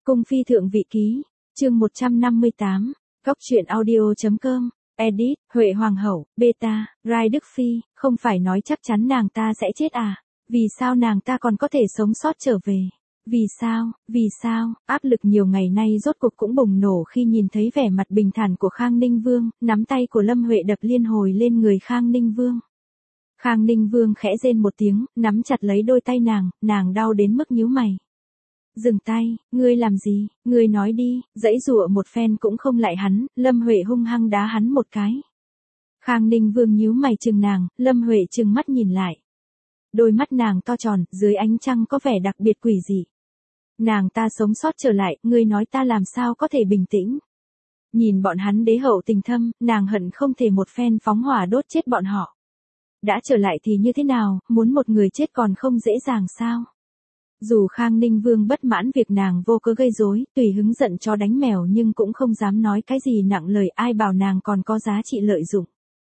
Cung phi thượng vị ký, chương 158, góc truyện audio.com, edit, Huệ Hoàng hậu, beta, Rai Đức Phi, không phải nói chắc chắn nàng ta sẽ chết à? Vì sao nàng ta còn có thể sống sót trở về? Vì sao, áp lực nhiều ngày nay rốt cuộc cũng bùng nổ khi nhìn thấy vẻ mặt bình thản của Khang Ninh Vương, nắm tay của Lâm Huệ đập liên hồi lên người Khang Ninh Vương. Khang Ninh Vương khẽ rên một tiếng, nắm chặt lấy đôi tay nàng đau đến mức nhíu mày. Dừng tay, ngươi làm gì, ngươi nói đi, giãy giụa một phen cũng không lại hắn, Lâm Huệ hung hăng đá hắn một cái. Khang Ninh Vương nhíu mày chừng nàng, Lâm Huệ trừng mắt nhìn lại. Đôi mắt nàng to tròn, dưới ánh trăng có vẻ đặc biệt quỷ dị. Nàng ta sống sót trở lại, ngươi nói ta làm sao có thể bình tĩnh. Nhìn bọn hắn đế hậu tình thâm, nàng hận không thể một phen phóng hỏa đốt chết bọn họ. Đã trở lại thì như thế nào, muốn một người chết còn không dễ dàng sao? Dù Khang Ninh Vương bất mãn việc nàng vô cớ gây rối, tùy hứng giận cho đánh mèo nhưng cũng không dám nói cái gì nặng lời, ai bảo nàng còn có giá trị lợi dụng.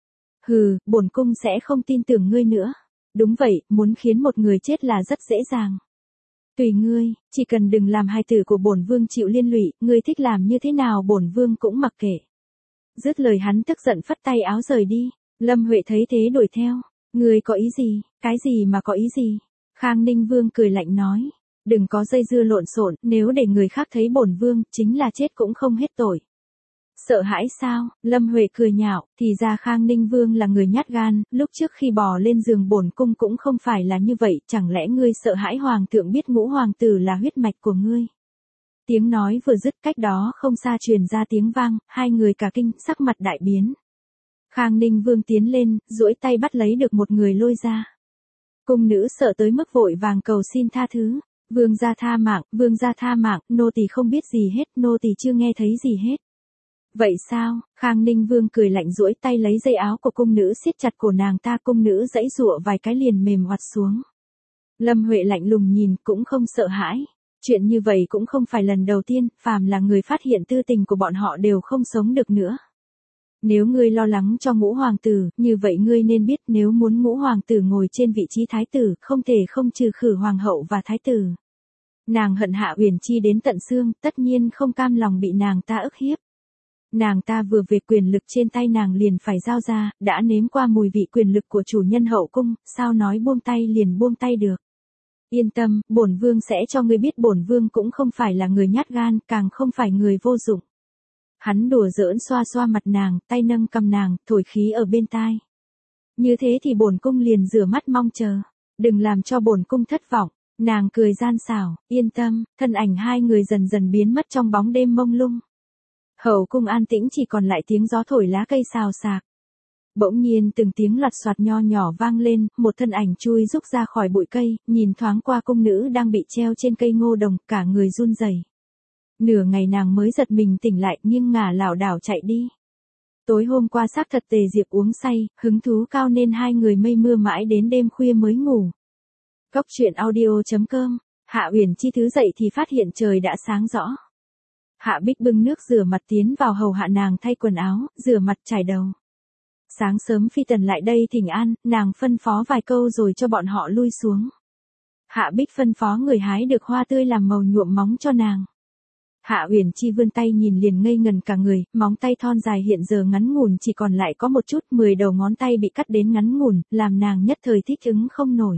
Hừ, bổn cung sẽ không tin tưởng ngươi nữa. Đúng vậy, muốn khiến một người chết là rất dễ dàng. Tùy ngươi, chỉ cần đừng làm hài tử của bổn vương chịu liên lụy, ngươi thích làm như thế nào bổn vương cũng mặc kệ. Dứt lời hắn tức giận phất tay áo rời đi. Lâm Huệ thấy thế đuổi theo. Ngươi có ý gì, cái gì mà có ý gì? Khang Ninh Vương cười lạnh nói. Đừng có dây dưa lộn xộn, nếu để người khác thấy bổn vương, chính là chết cũng không hết tội. Sợ hãi sao? Lâm Huệ cười nhạo, thì ra Khang Ninh Vương là người nhát gan, lúc trước khi bò lên giường bổn cung cũng không phải là như vậy, chẳng lẽ ngươi sợ hãi hoàng thượng biết ngũ hoàng tử là huyết mạch của ngươi? Tiếng nói vừa dứt, cách đó không xa truyền ra tiếng vang, hai người cả kinh, sắc mặt đại biến. Khang Ninh Vương tiến lên, duỗi tay bắt lấy được một người lôi ra. Cung nữ sợ tới mức vội vàng cầu xin tha thứ. Vương gia tha mạng, nô tỳ không biết gì hết, nô tỳ chưa nghe thấy gì hết. Vậy sao? Khang Ninh Vương cười lạnh duỗi tay lấy dây áo của cung nữ siết chặt cổ nàng ta, cung nữ giãy giụa vài cái liền mềm oặt xuống. Lâm Huệ lạnh lùng nhìn, cũng không sợ hãi. Chuyện như vậy cũng không phải lần đầu tiên, phàm là người phát hiện tư tình của bọn họ đều không sống được nữa. Nếu ngươi lo lắng cho ngũ hoàng tử, như vậy ngươi nên biết nếu muốn ngũ hoàng tử ngồi trên vị trí thái tử, không thể không trừ khử hoàng hậu và thái tử. Nàng hận Hạ Uyển Chi đến tận xương, tất nhiên không cam lòng bị nàng ta ức hiếp. Nàng ta vừa về quyền lực trên tay nàng liền phải giao ra, đã nếm qua mùi vị quyền lực của chủ nhân hậu cung, sao nói buông tay liền buông tay được. Yên tâm, bổn vương sẽ cho ngươi biết bổn vương cũng không phải là người nhát gan, càng không phải người vô dụng. Hắn đùa giỡn xoa xoa mặt nàng, tay nâng cầm nàng, thổi khí ở bên tai. Như thế thì bổn cung liền rửa mắt mong chờ, đừng làm cho bổn cung thất vọng. Nàng cười gian xảo, yên tâm, thân ảnh hai người dần dần biến mất trong bóng đêm mông lung. Hậu cung an tĩnh chỉ còn lại tiếng gió thổi lá cây xào xạc. Bỗng nhiên từng tiếng loạt soạt nho nhỏ vang lên, một thân ảnh chui rúc ra khỏi bụi cây, nhìn thoáng qua cung nữ đang bị treo trên cây ngô đồng, cả người run rẩy. Nửa ngày nàng mới giật mình tỉnh lại, nghiêng ngả lảo đảo chạy đi. Tối hôm qua xác thật Tề Diệp uống say, hứng thú cao nên hai người mây mưa mãi đến đêm khuya mới ngủ. Góc truyện audio.com, Hạ Uyển Chi thứ dậy thì phát hiện trời đã sáng rõ. Hạ Bích bưng nước rửa mặt tiến vào hầu hạ nàng thay quần áo, rửa mặt chải đầu. Sáng sớm Phi Tần lại đây thỉnh an, nàng phân phó vài câu rồi cho bọn họ lui xuống. Hạ Bích phân phó người hái được hoa tươi làm màu nhuộm móng cho nàng. Hạ Uyển Chi vươn tay nhìn liền ngây ngần cả người, móng tay thon dài hiện giờ ngắn ngủn chỉ còn lại có một chút, 10 đầu ngón tay bị cắt đến ngắn ngủn, làm nàng nhất thời thích ứng không nổi.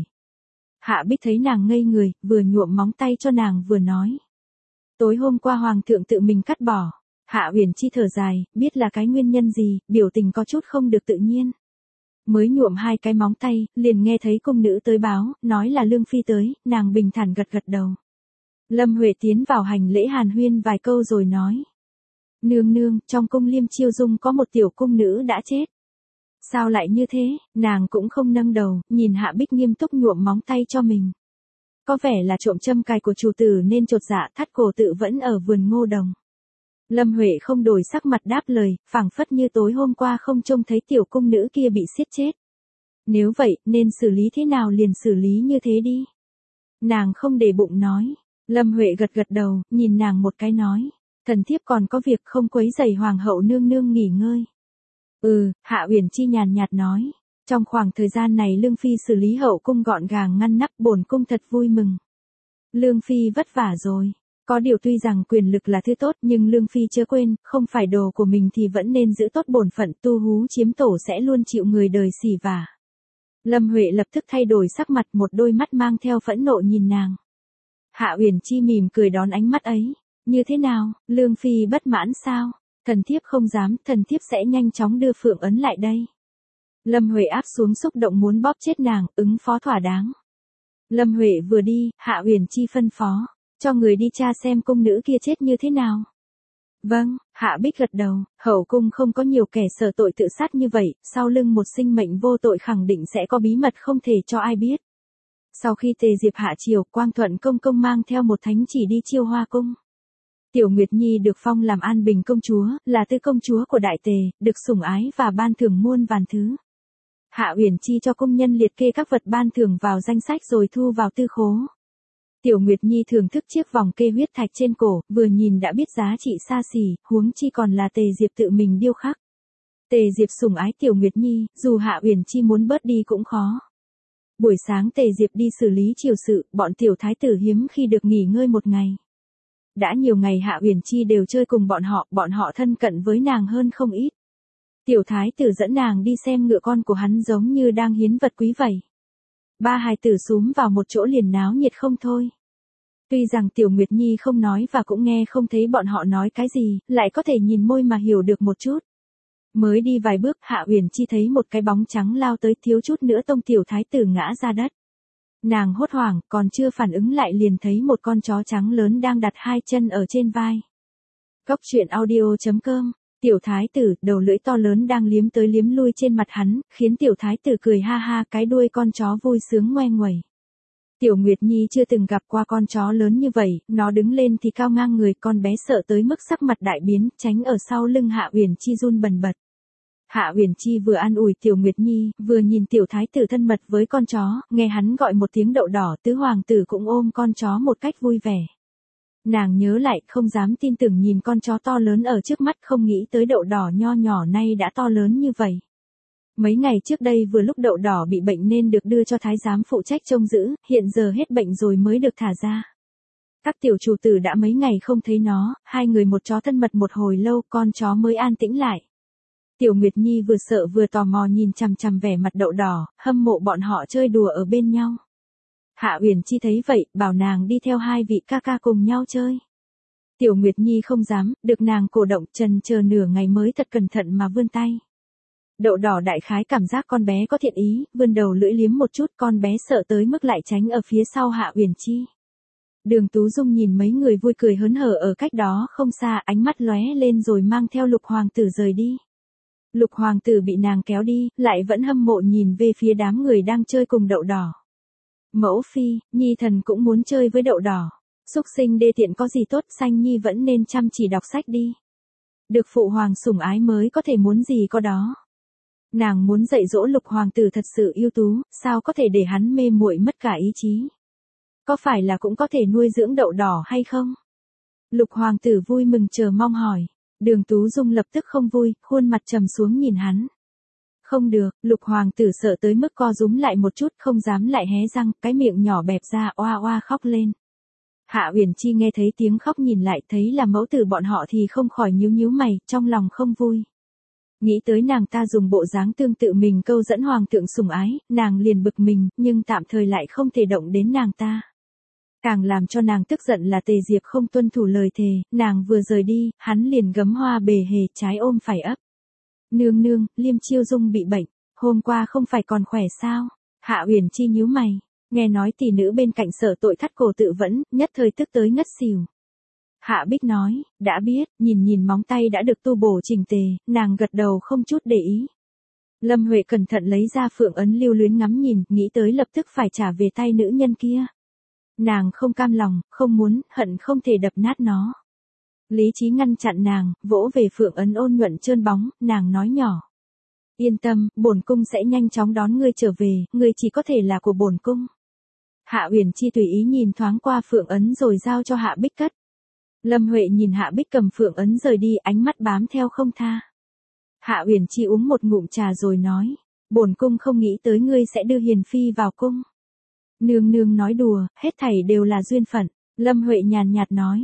Hạ Bích thấy nàng ngây người, vừa nhuộm móng tay cho nàng vừa nói. Tối hôm qua hoàng thượng tự mình cắt bỏ. Hạ Uyển Chi thở dài, biết là cái nguyên nhân gì, biểu tình có chút không được tự nhiên. Mới nhuộm hai cái móng tay, liền nghe thấy cung nữ tới báo, nói là Lương Phi tới, nàng bình thản gật gật đầu. Lâm Huệ tiến vào hành lễ hàn huyên vài câu rồi nói. Nương nương, trong cung Liêm Chiêu Dung có một tiểu cung nữ đã chết. Sao lại như thế? Nàng cũng không nâng đầu, nhìn Hạ Bích nghiêm túc nhuộm móng tay cho mình. Có vẻ là trộm châm cài của chủ tử nên chột dạ, thắt cổ tự vẫn ở vườn ngô đồng. Lâm Huệ không đổi sắc mặt đáp lời, phảng phất như tối hôm qua không trông thấy tiểu cung nữ kia bị siết chết. Nếu vậy, nên xử lý thế nào liền xử lý như thế đi. Nàng không để bụng nói. Lâm Huệ gật gật đầu, nhìn nàng một cái nói. Thần thiếp còn có việc không quấy rầy hoàng hậu nương nương nghỉ ngơi. Hạ Uyển Chi nhàn nhạt nói. Trong khoảng thời gian này Lương Phi xử lý hậu cung gọn gàng ngăn nắp, bổn cung thật vui mừng. Lương Phi vất vả rồi. Có điều tuy rằng quyền lực là thứ tốt nhưng Lương Phi chớ quên, không phải đồ của mình thì vẫn nên giữ tốt bổn phận, tu hú chiếm tổ sẽ luôn chịu người đời xỉ vả. Lâm Huệ lập tức thay đổi sắc mặt, một đôi mắt mang theo phẫn nộ nhìn nàng. Hạ Uyển Chi mỉm cười đón ánh mắt ấy. Như thế nào, Lương Phi bất mãn sao? Thần thiếp không dám, thần thiếp sẽ nhanh chóng đưa Phượng ấn lại đây. Lâm Huệ áp xuống xúc động muốn bóp chết nàng, ứng phó thỏa đáng. Lâm Huệ vừa đi, Hạ Uyển Chi phân phó, cho người đi tra xem cung nữ kia chết như thế nào. Vâng, Hạ Bích gật đầu, hậu cung không có nhiều kẻ sợ tội tự sát như vậy, sau lưng một sinh mệnh vô tội khẳng định sẽ có bí mật không thể cho ai biết. Sau khi Tề Diệp hạ triều, Quang Thuận công công mang theo một thánh chỉ đi Chiêu Hoa cung. Tiểu Nguyệt Nhi được phong làm An Bình công chúa, là tư công chúa của Đại Tề, được sủng ái và ban thưởng muôn vàn thứ. Hạ Uyển Chi cho công nhân liệt kê các vật ban thưởng vào danh sách rồi thu vào tư khố. Tiểu Nguyệt Nhi thưởng thức chiếc vòng kê huyết thạch trên cổ, vừa nhìn đã biết giá trị xa xỉ, huống chi còn là Tề Diệp tự mình điêu khắc. Tề Diệp sủng ái Tiểu Nguyệt Nhi, dù Hạ Uyển Chi muốn bớt đi cũng khó. Buổi sáng Tề Diệp đi xử lý triều sự, bọn tiểu thái tử hiếm khi được nghỉ ngơi một ngày. Đã nhiều ngày Hạ Uyển Chi đều chơi cùng bọn họ thân cận với nàng hơn không ít. Tiểu thái tử dẫn nàng đi xem ngựa con của hắn giống như đang hiến vật quý vậy. Ba hài tử xúm vào một chỗ liền náo nhiệt không thôi. Tuy rằng Tiểu Nguyệt Nhi không nói và cũng nghe không thấy bọn họ nói cái gì, lại có thể nhìn môi mà hiểu được một chút. Mới đi vài bước, Hạ Uyển Chi thấy một cái bóng trắng lao tới, thiếu chút nữa tông tiểu thái tử ngã ra đất. Nàng hốt hoảng, còn chưa phản ứng lại liền thấy một con chó trắng lớn đang đặt hai chân ở trên vai. Cốc truyện audio.com. Tiểu thái tử, đầu lưỡi to lớn đang liếm tới liếm lui trên mặt hắn, khiến tiểu thái tử cười ha ha, cái đuôi con chó vui sướng ngoe nguẩy. Tiểu Nguyệt Nhi chưa từng gặp qua con chó lớn như vậy, nó đứng lên thì cao ngang người, con bé sợ tới mức sắc mặt đại biến, tránh ở sau lưng Hạ Uyển Chi run bần bật. Hạ Uyển Chi vừa an ủi Tiểu Nguyệt Nhi, vừa nhìn tiểu thái tử thân mật với con chó, nghe hắn gọi một tiếng đậu đỏ, tứ hoàng tử cũng ôm con chó một cách vui vẻ. Nàng nhớ lại, không dám tin tưởng nhìn con chó to lớn ở trước mắt, không nghĩ tới đậu đỏ nho nhỏ nay đã to lớn như vậy. Mấy ngày trước đây vừa lúc đậu đỏ bị bệnh nên được đưa cho thái giám phụ trách trông giữ, hiện giờ hết bệnh rồi mới được thả ra. Các tiểu chủ tử đã mấy ngày không thấy nó, hai người một chó thân mật một hồi lâu, con chó mới an tĩnh lại. Tiểu Nguyệt Nhi vừa sợ vừa tò mò nhìn chằm chằm vẻ mặt đậu đỏ, hâm mộ bọn họ chơi đùa ở bên nhau. Hạ Uyển Chi thấy vậy, bảo nàng đi theo hai vị ca ca cùng nhau chơi. Tiểu Nguyệt Nhi không dám, được nàng cổ động, chần chờ nửa ngày mới thật cẩn thận mà vươn tay. Đậu đỏ đại khái cảm giác con bé có thiện ý, vươn đầu lưỡi liếm một chút, con bé sợ tới mức lại tránh ở phía sau Hạ Uyển Chi. Đường Tú Dung nhìn mấy người vui cười hớn hở ở cách đó không xa, ánh mắt lóe lên rồi mang theo Lục hoàng tử rời đi. Lục hoàng tử bị nàng kéo đi, lại vẫn hâm mộ nhìn về phía đám người đang chơi cùng đậu đỏ. Mẫu phi, Nhi thần cũng muốn chơi với đậu đỏ. Xúc sinh đê tiện có gì tốt, Sanh Nhi vẫn nên chăm chỉ đọc sách đi. Được phụ hoàng sủng ái mới có thể muốn gì có đó. Nàng muốn dạy dỗ Lục hoàng tử thật sự ưu tú, sao có thể để hắn mê muội mất cả ý chí. Có phải là cũng có thể nuôi dưỡng đậu đỏ hay không? Lục hoàng tử vui mừng chờ mong hỏi. Đường Tú Dung lập tức không vui, khuôn mặt trầm xuống nhìn hắn. Không được, Lục hoàng tử sợ tới mức co rúm lại một chút, không dám lại hé răng, cái miệng nhỏ bẹp ra oa oa khóc lên. Hạ Uyển Chi nghe thấy tiếng khóc nhìn lại, thấy là mẫu tử bọn họ thì không khỏi nhíu nhíu mày, trong lòng không vui. Nghĩ tới nàng ta dùng bộ dáng tương tự mình câu dẫn hoàng thượng sủng ái, nàng liền bực mình, nhưng tạm thời lại không thể động đến nàng ta. Càng làm cho nàng tức giận là Tề Diệp không tuân thủ lời thề, nàng vừa rời đi, hắn liền gấm hoa bề hề, trái ôm phải ấp. Nương nương, Liêm Chiêu Dung bị bệnh, hôm qua không phải còn khỏe sao? Hạ Uyển Chi nhíu mày, nghe nói tỷ nữ bên cạnh sợ tội thắt cổ tự vẫn, nhất thời tức tới ngất xỉu. Hạ Bích nói, đã biết, nhìn móng tay đã được tu bổ chỉnh tề, nàng gật đầu không chút để ý. Lâm Huệ cẩn thận lấy ra phượng ấn lưu luyến ngắm nhìn, nghĩ tới lập tức phải trả về tay nữ nhân kia. Nàng không cam lòng, không muốn, hận không thể đập nát nó. Lý trí ngăn chặn nàng, vỗ về phượng ấn ôn nhuận trơn bóng, nàng nói nhỏ. Yên tâm, bổn cung sẽ nhanh chóng đón ngươi trở về, ngươi chỉ có thể là của bổn cung. Hạ Uyển Chi tùy ý nhìn thoáng qua phượng ấn rồi giao cho Hạ Bích cất. Lâm Huệ nhìn Hạ Bích cầm phượng ấn rời đi, ánh mắt bám theo không tha. Hạ Uyển Chi uống một ngụm trà rồi nói, bổn cung không nghĩ tới ngươi sẽ đưa hiền phi vào cung. Nương nương nói đùa, hết thảy đều là duyên phận. Lâm Huệ nhàn nhạt nói,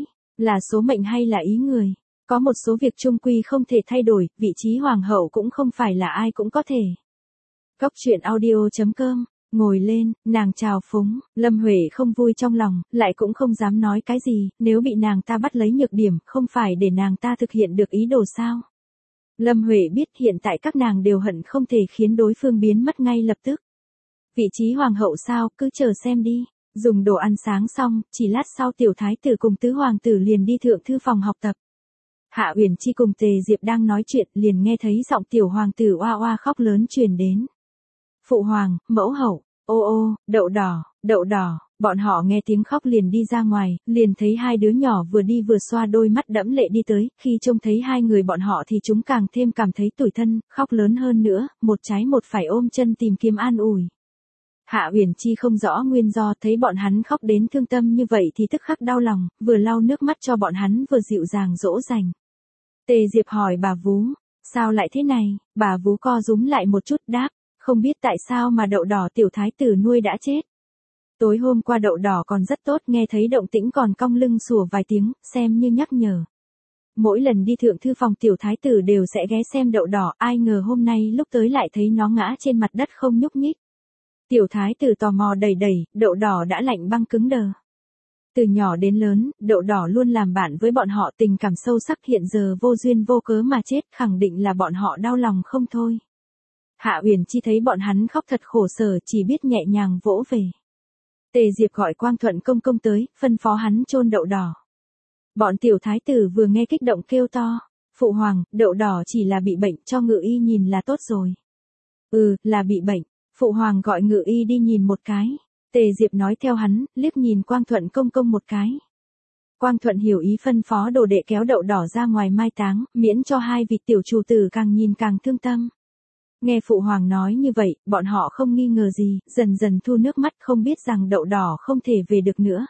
Là số mệnh hay là ý người? Có một số việc chung quy không thể thay đổi, vị trí hoàng hậu cũng không phải là ai cũng có thể. Cốc truyện audio.com, ngồi lên, nàng chào phúng, Lâm Huệ không vui trong lòng, lại cũng không dám nói cái gì, nếu bị nàng ta bắt lấy nhược điểm, không phải để nàng ta thực hiện được ý đồ sao. Lâm Huệ biết hiện tại các nàng đều hận không thể khiến đối phương biến mất ngay lập tức. Vị trí hoàng hậu sao, cứ chờ xem đi. Dùng đồ ăn sáng xong, chỉ lát sau tiểu thái tử cùng tứ hoàng tử liền đi thượng thư phòng học tập. Hạ Uyển Chi cùng Tề Diệp đang nói chuyện, liền nghe thấy giọng tiểu hoàng tử oa oa khóc lớn truyền đến. Phụ hoàng, mẫu hậu, ô ô, đậu đỏ, bọn họ nghe tiếng khóc liền đi ra ngoài, liền thấy hai đứa nhỏ vừa đi vừa xoa đôi mắt đẫm lệ đi tới, khi trông thấy hai người bọn họ thì chúng càng thêm cảm thấy tủi thân, khóc lớn hơn nữa, một trái một phải ôm chân tìm kiếm an ủi. Hạ Uyển Chi không rõ nguyên do, thấy bọn hắn khóc đến thương tâm như vậy thì tức khắc đau lòng, vừa lau nước mắt cho bọn hắn vừa dịu dàng dỗ dành. Tề Diệp hỏi bà vú, sao lại thế này, bà vú co rúm lại một chút đáp, không biết tại sao mà đậu đỏ tiểu thái tử nuôi đã chết. Tối hôm qua đậu đỏ còn rất tốt, nghe thấy động tĩnh còn cong lưng sủa vài tiếng, xem như nhắc nhở. Mỗi lần đi thượng thư phòng tiểu thái tử đều sẽ ghé xem đậu đỏ, ai ngờ hôm nay lúc tới lại thấy nó ngã trên mặt đất không nhúc nhích. Tiểu thái tử tò mò đẩy đẩy, đậu đỏ đã lạnh băng cứng đờ. Từ nhỏ đến lớn, đậu đỏ luôn làm bạn với bọn họ, tình cảm sâu sắc, hiện giờ vô duyên vô cớ mà chết, khẳng định là bọn họ đau lòng không thôi. Hạ Uyển Chi thấy bọn hắn khóc thật khổ sở, chỉ biết nhẹ nhàng vỗ về. Tề Diệp gọi Quang Thuận công công tới, phân phó hắn chôn đậu đỏ. Bọn tiểu thái tử vừa nghe kích động kêu to, phụ hoàng, đậu đỏ chỉ là bị bệnh, cho ngự y nhìn là tốt rồi. Là bị bệnh. Phụ hoàng gọi ngự y đi nhìn một cái. Tề Diệp nói theo hắn, liếc nhìn Quang Thuận công công một cái. Quang Thuận hiểu ý phân phó đồ đệ kéo đậu đỏ ra ngoài mai táng, miễn cho hai vị tiểu chủ tử càng nhìn càng thương tâm. Nghe phụ hoàng nói như vậy, bọn họ không nghi ngờ gì, dần dần thu nước mắt, không biết rằng đậu đỏ không thể về được nữa.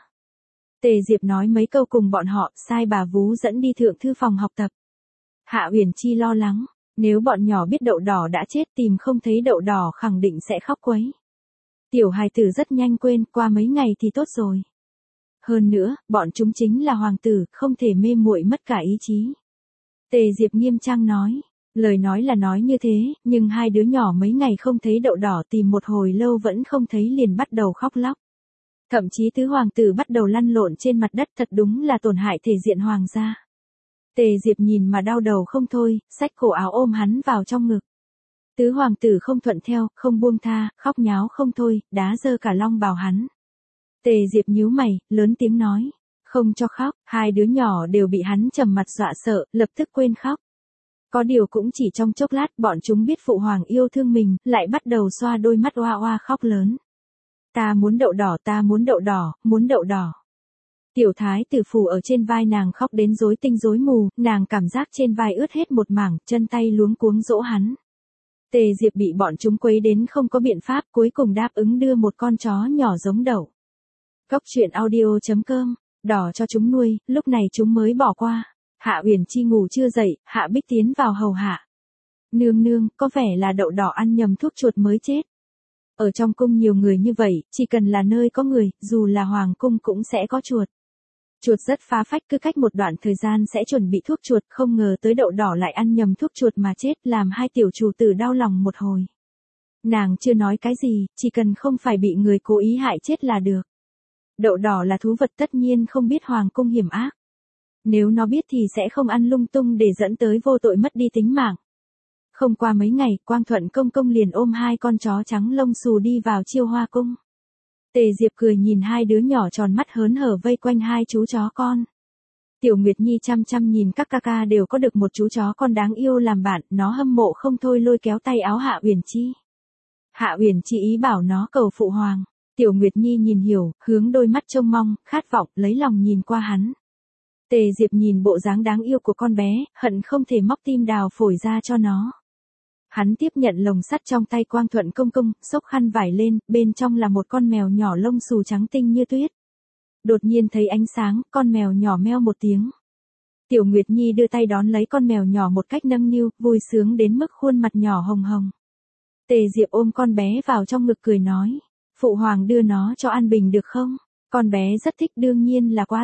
Tề Diệp nói mấy câu cùng bọn họ, sai bà vú dẫn đi thượng thư phòng học tập. Hạ Uyển Chi lo lắng. Nếu bọn nhỏ biết đậu đỏ đã chết, tìm không thấy đậu đỏ khẳng định sẽ khóc quấy. Tiểu hài tử rất nhanh quên, qua mấy ngày thì tốt rồi. Hơn nữa, bọn chúng chính là hoàng tử, không thể mê muội mất cả ý chí. Tề Diệp nghiêm trang nói, lời nói là nói như thế, nhưng hai đứa nhỏ mấy ngày không thấy đậu đỏ, tìm một hồi lâu vẫn không thấy liền bắt đầu khóc lóc. Thậm chí tứ hoàng tử bắt đầu lăn lộn trên mặt đất, thật đúng là tổn hại thể diện hoàng gia. Tề Diệp nhìn mà đau đầu không thôi, xách cổ áo ôm hắn vào trong ngực. Tứ hoàng tử không thuận theo, không buông tha, khóc nháo không thôi, đá dơ cả long bào hắn. Tề Diệp nhíu mày, lớn tiếng nói, không cho khóc, hai đứa nhỏ đều bị hắn trầm mặt dọa sợ, lập tức quên khóc. Có điều cũng chỉ trong chốc lát, bọn chúng biết phụ hoàng yêu thương mình, lại bắt đầu xoa đôi mắt oa oa khóc lớn. Ta muốn đậu đỏ, ta muốn đậu đỏ, muốn đậu đỏ. Tiểu thái tử phù ở trên vai nàng khóc đến rối tinh rối mù, nàng cảm giác trên vai ướt hết một mảng, chân tay luống cuống dỗ hắn. Tề Diệp bị bọn chúng quấy đến không có biện pháp, cuối cùng đáp ứng đưa một con chó nhỏ giống đậu. Cốc truyện audio.com, đỏ cho chúng nuôi, lúc này chúng mới bỏ qua. Hạ Uyển Chi ngủ chưa dậy, Hạ Bích tiến vào hầu hạ. Nương nương, có vẻ là đậu đỏ ăn nhầm thuốc chuột mới chết. Ở trong cung nhiều người như vậy, chỉ cần là nơi có người, dù là hoàng cung cũng sẽ có chuột. Chuột rất phá phách, cứ cách một đoạn thời gian sẽ chuẩn bị thuốc chuột, không ngờ tới đậu đỏ lại ăn nhầm thuốc chuột mà chết, làm hai tiểu chủ tử đau lòng một hồi. Nàng chưa nói cái gì, chỉ cần không phải bị người cố ý hại chết là được. Đậu đỏ là thú vật, tất nhiên không biết hoàng cung hiểm ác. Nếu nó biết thì sẽ không ăn lung tung để dẫn tới vô tội mất đi tính mạng. Không qua mấy ngày, Quang Thuận công công liền ôm hai con chó trắng lông xù đi vào Chiêu Hoa cung. Tề Diệp cười nhìn hai đứa nhỏ tròn mắt hớn hở vây quanh hai chú chó con. Tiểu Nguyệt Nhi chăm chăm nhìn các ca ca đều có được một chú chó con đáng yêu làm bạn, nó hâm mộ không thôi lôi kéo tay áo Hạ Uyển Chi. Hạ Uyển Chi ý bảo nó cầu phụ hoàng. Tiểu Nguyệt Nhi nhìn hiểu, hướng đôi mắt trông mong, khát vọng, lấy lòng nhìn qua hắn. Tề Diệp nhìn bộ dáng đáng yêu của con bé, hận không thể móc tim đào phổi ra cho nó. Hắn tiếp nhận lồng sắt trong tay Quang Thuận công công, xốc khăn vải lên, bên trong là một con mèo nhỏ lông xù trắng tinh như tuyết. Đột nhiên thấy ánh sáng, con mèo nhỏ meo một tiếng. Tiểu Nguyệt Nhi đưa tay đón lấy con mèo nhỏ một cách nâng niu, vui sướng đến mức khuôn mặt nhỏ hồng hồng. Tề Diệp ôm con bé vào trong ngực cười nói, phụ hoàng đưa nó cho An Bình được không? Con bé rất thích, đương nhiên là quá tốt.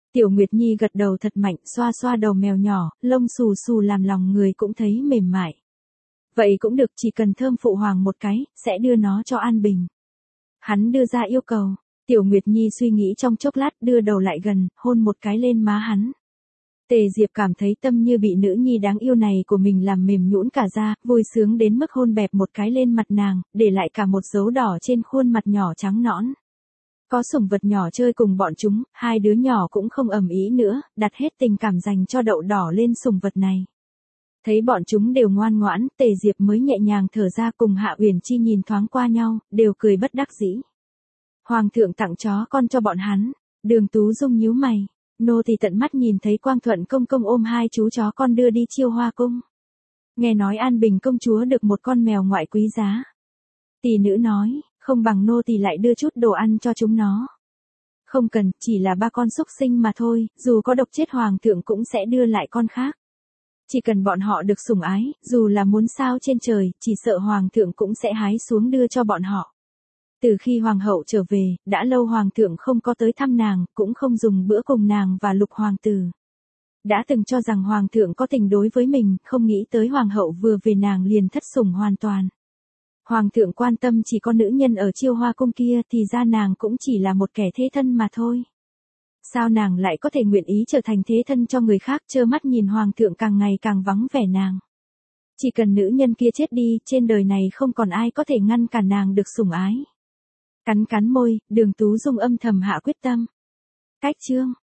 Tiểu Nguyệt Nhi gật đầu thật mạnh, xoa xoa đầu mèo nhỏ, lông xù xù làm lòng người cũng thấy mềm mại. Vậy cũng được, chỉ cần thơm phụ hoàng một cái, sẽ đưa nó cho An Bình. Hắn đưa ra yêu cầu. Tiểu Nguyệt Nhi suy nghĩ trong chốc lát, đưa đầu lại gần, hôn một cái lên má hắn. Tề Diệp cảm thấy tâm như bị nữ nhi đáng yêu này của mình làm mềm nhũn cả ra, vui sướng đến mức hôn bẹp một cái lên mặt nàng, để lại cả một dấu đỏ trên khuôn mặt nhỏ trắng nõn. Có sủng vật nhỏ chơi cùng bọn chúng, hai đứa nhỏ cũng không ầm ĩ nữa, đặt hết tình cảm dành cho đậu đỏ lên sủng vật này. Thấy bọn chúng đều ngoan ngoãn, Tề Diệp mới nhẹ nhàng thở ra, cùng Hạ Uyển Chi nhìn thoáng qua nhau, đều cười bất đắc dĩ. Hoàng thượng tặng chó con cho bọn hắn. Đường Tú Dung nhíu mày. Nô tỳ tận mắt nhìn thấy Quang Thuận công công ôm hai chú chó con đưa đi Chiêu Hoa cung. Nghe nói An Bình công chúa được một con mèo ngoại quý giá. Tỷ nữ nói, không bằng nô tỳ lại đưa chút đồ ăn cho chúng nó. Không cần, chỉ là ba con súc sinh mà thôi, dù có độc chết hoàng thượng cũng sẽ đưa lại con khác. Chỉ cần bọn họ được sủng ái, dù là muốn sao trên trời, chỉ sợ hoàng thượng cũng sẽ hái xuống đưa cho bọn họ. Từ khi hoàng hậu trở về, đã lâu hoàng thượng không có tới thăm nàng, cũng không dùng bữa cùng nàng và Lục hoàng tử. Đã từng cho rằng hoàng thượng có tình đối với mình, không nghĩ tới hoàng hậu vừa về nàng liền thất sủng hoàn toàn. Hoàng thượng quan tâm chỉ có nữ nhân ở Chiêu Hoa cung kia, thì ra nàng cũng chỉ là một kẻ thế thân mà thôi. Sao nàng lại có thể nguyện ý trở thành thế thân cho người khác, trơ mắt nhìn hoàng thượng càng ngày càng vắng vẻ nàng. Chỉ cần nữ nhân kia chết đi, trên đời này không còn ai có thể ngăn cản nàng được sủng ái. Cắn cắn môi, Đường Tú Dung âm thầm hạ quyết tâm. Cách chương